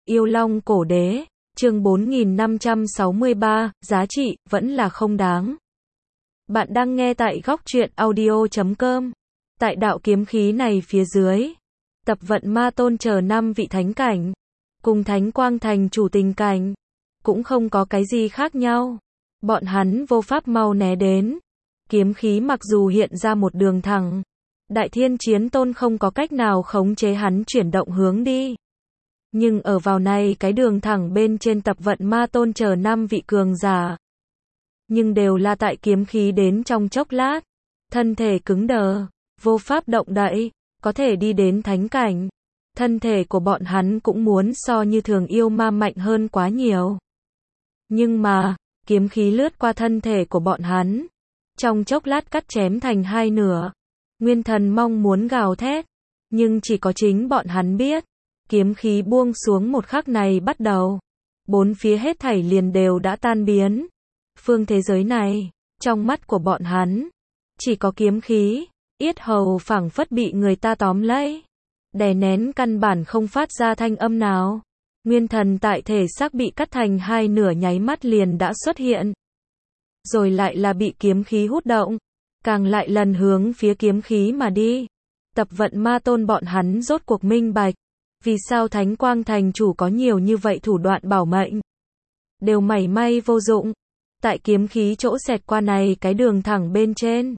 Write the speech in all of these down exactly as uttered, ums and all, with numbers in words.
Yêu Long Cổ Đế, chương bốn nghìn năm trăm sáu mươi ba, giá trị, vẫn là không đáng. Bạn đang nghe tại góc truyện audio chấm com. Tại đạo kiếm khí này phía dưới, Tập Vận Ma Tôn chờ năm vị thánh cảnh, cùng Thánh Quang Thành chủ tình cảnh, cũng không có cái gì khác nhau. Bọn hắn vô pháp mau né đến. Kiếm khí mặc dù hiện ra một đường thẳng, Đại Thiên Chiến Tôn không có cách nào khống chế hắn chuyển động hướng đi. Nhưng ở vào này cái đường thẳng bên trên Tập Vận Ma Tôn chờ năm vị cường giả. Nhưng đều là tại kiếm khí đến trong chốc lát, thân thể cứng đờ, vô pháp động đậy, có thể đi đến thánh cảnh. Thân thể của bọn hắn cũng muốn so như thường yêu ma mạnh hơn quá nhiều. Nhưng mà, kiếm khí lướt qua thân thể của bọn hắn, trong chốc lát cắt chém thành hai nửa. Nguyên Thần mong muốn gào thét, nhưng chỉ có chính bọn hắn biết, kiếm khí buông xuống một khắc này bắt đầu, bốn phía hết thảy liền đều đã tan biến. Phương thế giới này, trong mắt của bọn hắn, chỉ có kiếm khí, yết hầu phảng phất bị người ta tóm lấy, đè nén căn bản không phát ra thanh âm nào. Nguyên thần tại thể xác bị cắt thành hai nửa nháy mắt liền đã xuất hiện, rồi lại là bị kiếm khí hút động, càng lại lần hướng phía kiếm khí mà đi. Tập Vận Ma Tôn bọn hắn rốt cuộc minh bạch, vì sao Thánh Quang Thành chủ có nhiều như vậy thủ đoạn bảo mệnh, đều mảy may vô dụng. Tại kiếm khí chỗ xẹt qua này cái đường thẳng bên trên,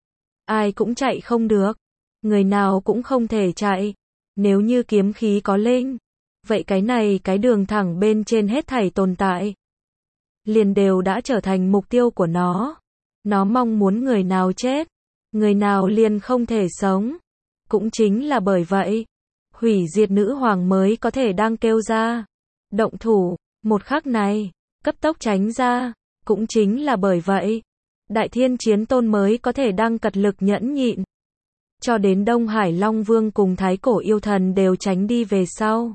ai cũng chạy không được, người nào cũng không thể chạy. Nếu như kiếm khí có linh, vậy cái này cái đường thẳng bên trên hết thảy tồn tại, liền đều đã trở thành mục tiêu của nó. Nó mong muốn người nào chết, người nào liền không thể sống. Cũng chính là bởi vậy, hủy diệt nữ hoàng mới có thể đang kêu ra, động thủ, một khắc này, cấp tốc tránh ra. Cũng chính là bởi vậy, Đại Thiên Chiến Tôn mới có thể đang cật lực nhẫn nhịn, cho đến Đông Hải Long Vương cùng Thái Cổ Yêu Thần đều tránh đi về sau,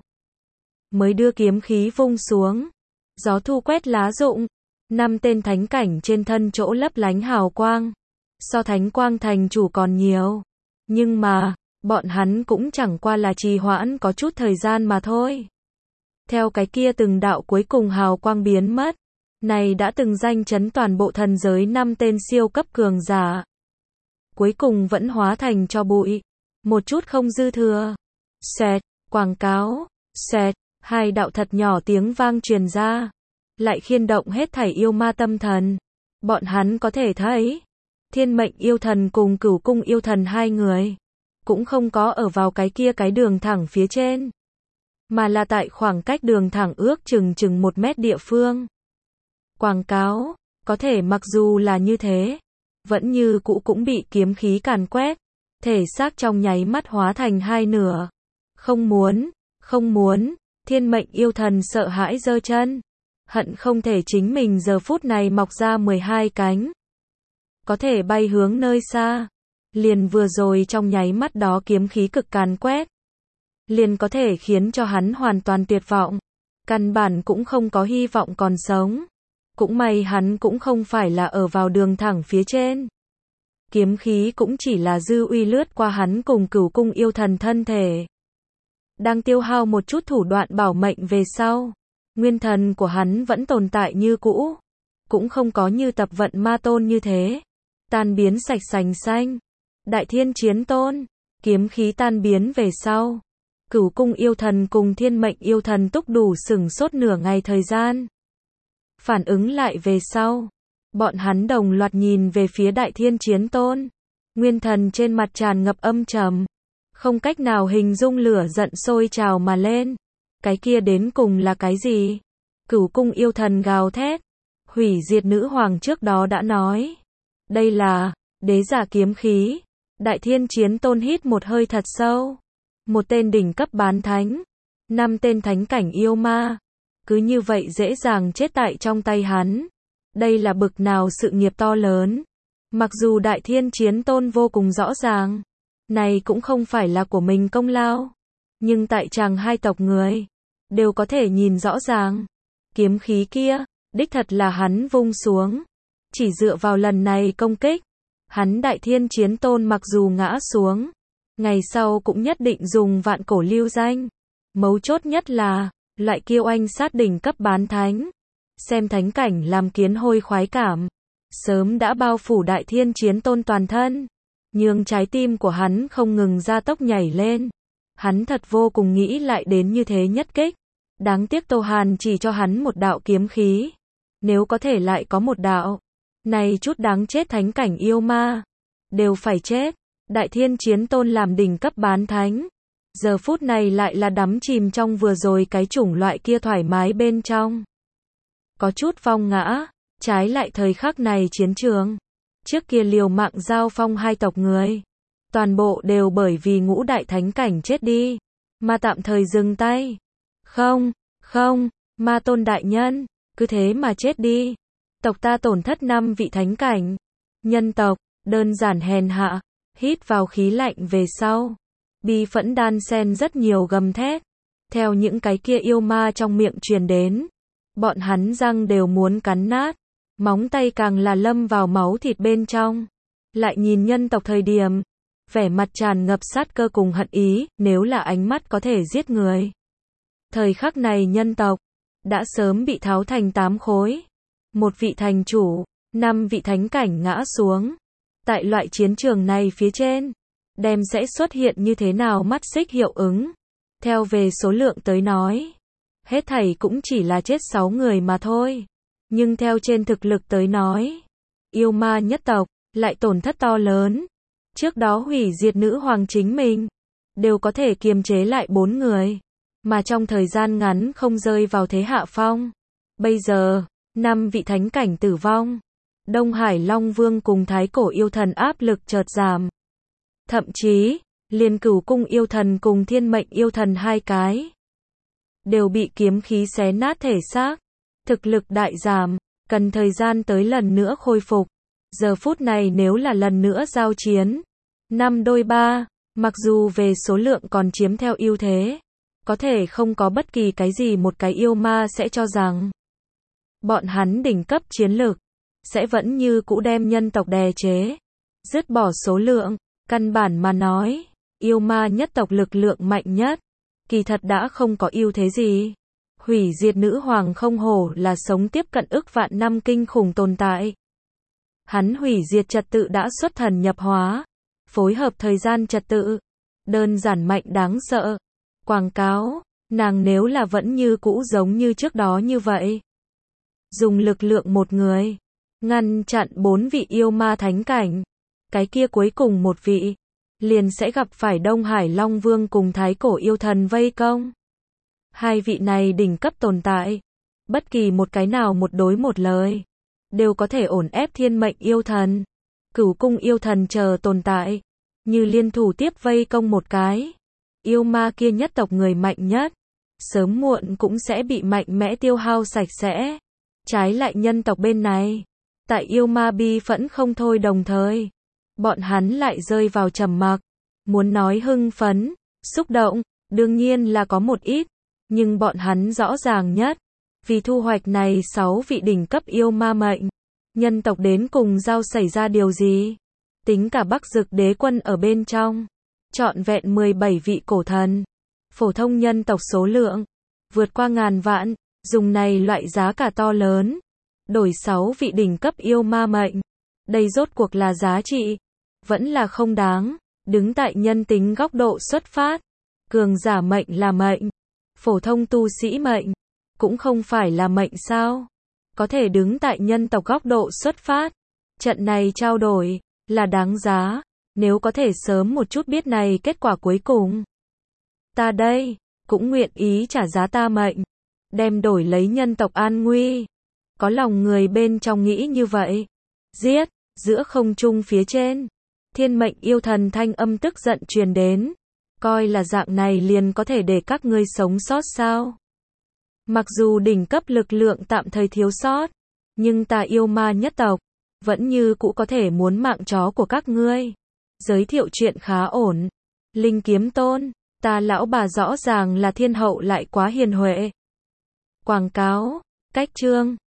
mới đưa kiếm khí vung xuống. Gió thu quét lá rụng, năm tên thánh cảnh trên thân chỗ lấp lánh hào quang, so Thánh Quang Thành chủ còn nhiều. Nhưng mà, bọn hắn cũng chẳng qua là trì hoãn có chút thời gian mà thôi. Theo cái kia từng đạo cuối cùng hào quang biến mất, này đã từng danh chấn toàn bộ thần giới năm tên siêu cấp cường giả, cuối cùng vẫn hóa thành tro bụi, một chút không dư thừa. Xẹt, quảng cáo, xẹt, hai đạo thật nhỏ tiếng vang truyền ra, lại khiên động hết thảy yêu ma tâm thần. Bọn hắn có thể thấy, Thiên Mệnh Yêu Thần cùng Cửu Cung Yêu Thần hai người, cũng không có ở vào cái kia cái đường thẳng phía trên, mà là tại khoảng cách đường thẳng ước chừng chừng một mét địa phương. Quảng cáo, có thể mặc dù là như thế, vẫn như cũ cũng bị kiếm khí càn quét, thể xác trong nháy mắt hóa thành hai nửa. Không muốn, không muốn, Thiên Mệnh Yêu Thần sợ hãi giơ chân, hận không thể chính mình giờ phút này mọc ra mười hai cánh, có thể bay hướng nơi xa. Liền vừa rồi trong nháy mắt đó kiếm khí cực càn quét, liền có thể khiến cho hắn hoàn toàn tuyệt vọng, căn bản cũng không có hy vọng còn sống. Cũng may hắn cũng không phải là ở vào đường thẳng phía trên, kiếm khí cũng chỉ là dư uy lướt qua hắn cùng Cửu Cung Yêu Thần thân thể, đang tiêu hao một chút thủ đoạn bảo mệnh về sau. Nguyên thần của hắn vẫn tồn tại như cũ, cũng không có như Tập Vận Ma Tôn như thế tan biến sạch sành xanh. Đại Thiên Chiến Tôn, kiếm khí tan biến về sau, Cửu Cung Yêu Thần cùng Thiên Mệnh Yêu Thần túc đủ sửng sốt nửa ngày thời gian, phản ứng lại về sau, bọn hắn đồng loạt nhìn về phía Đại Thiên Chiến Tôn. Nguyên thần trên mặt tràn ngập âm trầm, không cách nào hình dung lửa giận sôi trào mà lên. Cái kia đến cùng là cái gì? Cửu Cung Yêu Thần gào thét, hủy diệt nữ hoàng trước đó đã nói, đây là đế giả kiếm khí. Đại Thiên Chiến Tôn hít một hơi thật sâu, một tên đỉnh cấp bán thánh, năm tên thánh cảnh yêu ma, cứ như vậy dễ dàng chết tại trong tay hắn. Đây là bực nào sự nghiệp to lớn. Mặc dù Đại Thiên Chiến Tôn vô cùng rõ ràng, này cũng không phải là của mình công lao, nhưng tại chàng hai tộc người, đều có thể nhìn rõ ràng. Kiếm khí kia, đích thật là hắn vung xuống. Chỉ dựa vào lần này công kích, hắn Đại Thiên Chiến Tôn mặc dù ngã xuống, ngày sau cũng nhất định dùng vạn cổ lưu danh. Mấu chốt nhất là, Loại kiêu anh sát đỉnh cấp bán thánh. Xem thánh cảnh làm kiến hôi khoái cảm. Sớm đã bao phủ Đại Thiên Chiến Tôn toàn thân. Nhưng trái tim của hắn không ngừng gia tốc nhảy lên. Hắn thật vô cùng nghĩ lại đến như thế nhất kích. Đáng tiếc Tô Hàn chỉ cho hắn một đạo kiếm khí. Nếu có thể lại có một đạo. Này chút đáng chết thánh cảnh yêu ma. Đều phải chết. Đại Thiên Chiến Tôn làm đỉnh cấp bán thánh. Giờ phút này lại là đắm chìm trong vừa rồi cái chủng loại kia thoải mái bên trong. Có chút phong ngã. Trái lại thời khắc này chiến trường. Trước kia liều mạng giao phong hai tộc người. Toàn bộ đều bởi vì ngũ đại thánh cảnh chết đi. Mà tạm thời dừng tay. Không, không, Ma Tôn đại nhân. Cứ thế mà chết đi. Tộc ta tổn thất năm vị thánh cảnh. Nhân tộc, đơn giản hèn hạ. Hít vào khí lạnh về sau. Bi phẫn đan sen rất nhiều gầm thét. Theo những cái kia yêu ma trong miệng truyền đến. Bọn hắn răng đều muốn cắn nát. Móng tay càng là lâm vào máu thịt bên trong. Lại nhìn nhân tộc thời điểm. Vẻ mặt tràn ngập sát cơ cùng hận ý, nếu là ánh mắt có thể giết người. Thời khắc này nhân tộc. Đã sớm bị tháo thành tám khối. Một vị thành chủ. Năm vị thánh cảnh ngã xuống. Tại loại chiến trường này phía trên. Đem sẽ xuất hiện như thế nào mắt xích hiệu ứng. Theo về số lượng tới nói. Hết thảy cũng chỉ là chết sáu người mà thôi. Nhưng theo trên thực lực tới nói. Yêu ma nhất tộc. Lại tổn thất to lớn. Trước đó hủy diệt nữ hoàng chính mình. Đều có thể kiềm chế lại bốn người. Mà trong thời gian ngắn không rơi vào thế hạ phong. Bây giờ. Năm vị thánh cảnh tử vong. Đông Hải Long Vương cùng Thái Cổ Yêu Thần áp lực chợt giảm. Thậm chí, liền Cửu Cung Yêu Thần cùng Thiên Mệnh Yêu Thần hai cái. Đều bị kiếm khí xé nát thể xác. Thực lực đại giảm, cần thời gian tới lần nữa khôi phục. Giờ phút này nếu là lần nữa giao chiến. Năm đôi ba, mặc dù về số lượng còn chiếm theo ưu thế. Có thể không có bất kỳ cái gì một cái yêu ma sẽ cho rằng. Bọn hắn đỉnh cấp chiến lực. Sẽ vẫn như cũ đem nhân tộc đè chế. Dứt bỏ số lượng. Căn bản mà nói. Yêu ma nhất tộc lực lượng mạnh nhất. Kỳ thật đã không có ưu thế gì. Hủy diệt nữ hoàng không hổ là sống tiếp cận ức vạn năm kinh khủng tồn tại. Hắn hủy diệt trật tự đã xuất thần nhập hóa. Phối hợp thời gian trật tự. Đơn giản mạnh đáng sợ. Quảng cáo. Nàng nếu là vẫn như cũ giống như trước đó như vậy. Dùng lực lượng một người. Ngăn chặn bốn vị yêu ma thánh cảnh. Cái kia cuối cùng một vị. Liền sẽ gặp phải Đông Hải Long Vương cùng Thái Cổ Yêu Thần vây công. Hai vị này đỉnh cấp tồn tại. Bất kỳ một cái nào một đối một lời. Đều có thể ổn ép Thiên Mệnh Yêu Thần. Cửu Cung Yêu Thần chờ tồn tại. Như liên thủ tiếp vây công một cái. Yêu ma kia nhất tộc người mạnh nhất. Sớm muộn cũng sẽ bị mạnh mẽ tiêu hao sạch sẽ. Trái lại nhân tộc bên này. Tại yêu ma bi phẫn không thôi đồng thời. Bọn hắn lại rơi vào trầm mặc. Muốn nói hưng phấn, xúc động, đương nhiên là có một ít. Nhưng bọn hắn rõ ràng nhất. Vì thu hoạch này sáu vị đỉnh cấp yêu ma mệnh. Nhân tộc đến cùng giao xảy ra điều gì? Tính cả Bắc Dực đế quân ở bên trong. Trọn vẹn mười bảy vị cổ thần. Phổ thông nhân tộc số lượng. Vượt qua ngàn vạn. Dùng này loại giá cả to lớn. Đổi sáu vị đỉnh cấp yêu ma mệnh. Đây rốt cuộc là giá trị. Vẫn là không đáng. Đứng tại nhân tính góc độ xuất phát. Cường giả mệnh là mệnh. Phổ thông tu sĩ mệnh. Cũng không phải là mệnh sao. Có thể đứng tại nhân tộc góc độ xuất phát. Trận này trao đổi. Là đáng giá. Nếu có thể sớm một chút biết này kết quả cuối cùng. Ta đây. Cũng nguyện ý trả giá ta mệnh. Đem đổi lấy nhân tộc an nguy. Có lòng người bên trong nghĩ như vậy. Giết. Giữa không trung phía trên. Thiên Mệnh Yêu Thần thanh âm tức giận truyền đến. Coi là dạng này liền có thể để các ngươi sống sót sao? Mặc dù đỉnh cấp lực lượng tạm thời thiếu sót. Nhưng ta yêu ma nhất tộc. Vẫn như cũ có thể muốn mạng chó của các ngươi. Giới thiệu chuyện khá ổn. Linh Kiếm Tôn. Ta lão bà rõ ràng là thiên hậu lại quá hiền huệ. Quảng cáo. Cách chương.